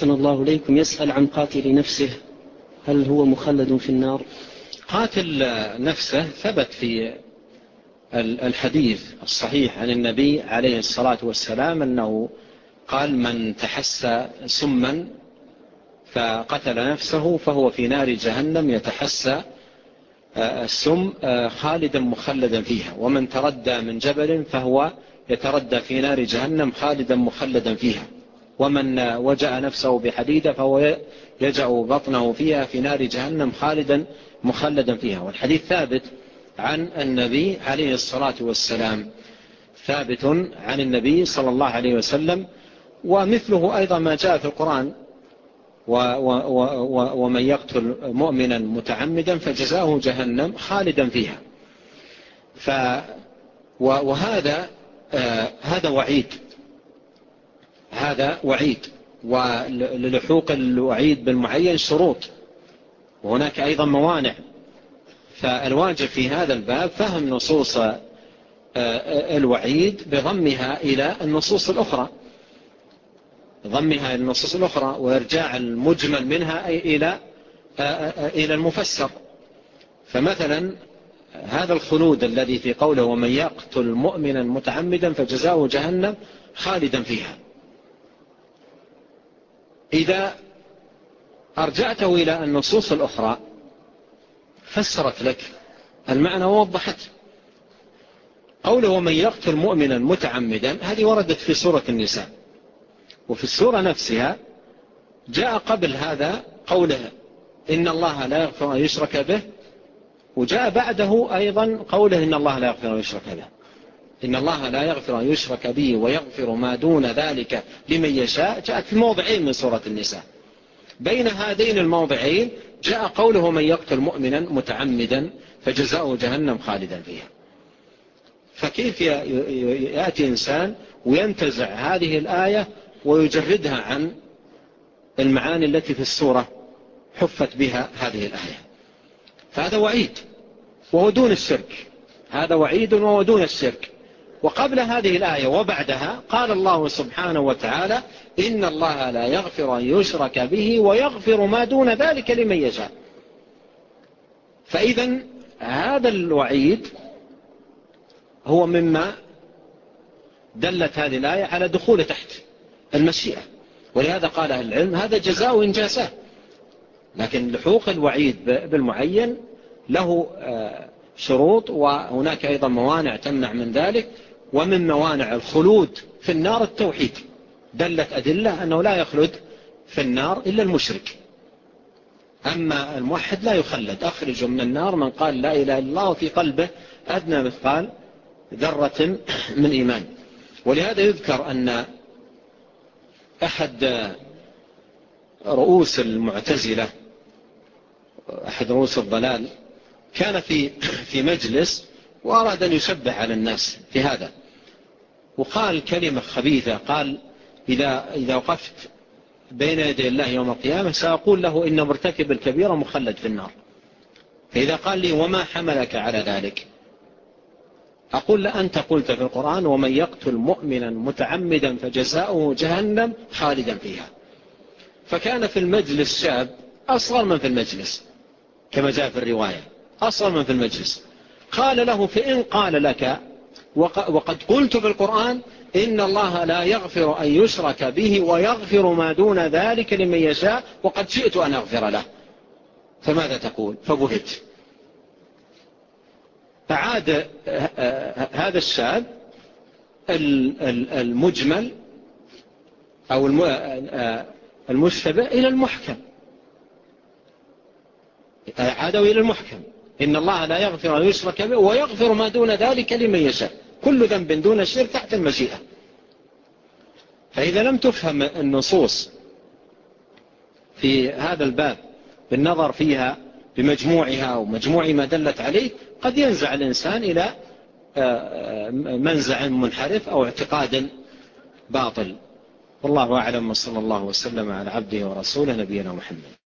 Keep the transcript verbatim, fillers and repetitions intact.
أحسن الله إليكم، يسأل عن قاتل نفسه، هل هو مخلد في النار؟ قاتل نفسه ثبت في الحديث الصحيح عن النبي عليه الصلاة والسلام أنه قال: من تحسى سما فقتل نفسه فهو في نار جهنم يتحسى السم خالدا مخلدا فيها، ومن تردى من جبل فهو يتردى في نار جهنم خالدا مخلدا فيها، ومن وجأ نفسه بحديدة فهو يجأ بطنه فيها في نار جهنم خالدا مخلدا فيها. والحديث ثابت عن النبي عليه الصلاة والسلام، ثابت عن النبي صلى الله عليه وسلم. ومثله أيضا ما جاء في القرآن: ومن يقتل مؤمنا متعمدا فجزاؤه جهنم خالدا فيها. ف وهذا آه هذا وعيد، هذا وعيد، وللحوق الوعيد بالمعين شروط، وهناك أيضا موانع. فالواجب في هذا الباب فهم نصوص الوعيد بضمها إلى النصوص الأخرى، ضمها النصوص الأخرى، وإرجاع المجمل منها إلى إلى المفسر. فمثلا هذا الخلود الذي في قوله: ومن يقتل مؤمنا متعمدا فجزاؤه جهنم خالدا فيها، إذا أرجعته إلى النصوص الأخرى فسرت لك المعنى ووضحت. قوله: ومن يقتل مؤمنا متعمدا، هذه وردت في سورة النساء، وفي السورة نفسها جاء قبل هذا قوله: إن الله لا يغفر أن يشرك به، وجاء بعده أيضا قوله: إن الله لا يغفر أن يشرك به. إن الله لا يغفر أن يشرك به ويغفر ما دون ذلك لمن يشاء، جاءت في موضعين من سورة النساء. بين هذين الموضعين جاء قوله: من يقتل مؤمنا متعمدا فجزاؤه جهنم خالدا فيها. فكيف يأتي إنسان وينتزع هذه الآية ويجردها عن المعاني التي في السورة حفت بها هذه الآية؟ فهذا وعيد وهو دون الشرك، هذا وعيد وهو دون الشرك. وقبل هذه الآية وبعدها قال الله سبحانه وتعالى: إن الله لا يغفر أن يشرك به ويغفر ما دون ذلك لمن يشاء. فإذا هذا الوعيد هو مما دلت هذه الآية على دخول تحت المشيئة، ولهذا قال أهل العلم: هذا جزاء إن جازاه. لكن لحوق الوعيد بالمعين له شروط، وهناك أيضا موانع تمنع من ذلك. ومن موانع الخلود في النار التوحيد، دلت أدلة أنه لا يخلد في النار إلا المشرك، أما الموحد لا يخلد. أخرج من النار من قال لا إله إلا الله وفي قلبه أدنى مثقال ذرة من إيمان. ولهذا يذكر أن أحد رؤوس المعتزلة، أحد رؤوس الضلال، كان في في مجلس وأراد أن يشبه على الناس في هذا، وقال كلمة خبيثة. قال: إذا إذا وقفت بين يدي الله يوم القيامة سأقول له إن مرتكب الكبيرة مخلد في النار، فإذا قال لي: وما حملك على ذلك؟ أقول: لا، أنت قلت في القرآن: ومن يقتل مؤمنا متعمدا فجزاؤه جهنم خالدا فيها. فكان في المجلس شاب أصغر من في المجلس، كما جاء في الرواية، أصغر من في المجلس. قال له: فإن قال لك وقد قلت في القرآن إن الله لا يغفر أن يشرك به ويغفر ما دون ذلك لمن يشاء وقد شئت أن أغفر له، فماذا تقول؟ فبهت. فعاد هذا الشاب المجمل أو المشتبه إلى المحكم، عادوا إلى المحكم: إن الله لا يغفر أن يشرك به ويغفر ما دون ذلك لمن يشاء، كل ذنب دون الشرك تحت المشيئة. فإذا لم تفهم النصوص في هذا الباب بالنظر فيها بمجموعها ومجموع ما دلت عليه، قد ينزع الإنسان إلى منزع منحرف أو اعتقاد باطل. والله أعلم، وصلى الله وسلم على عبده ورسوله نبينا محمد.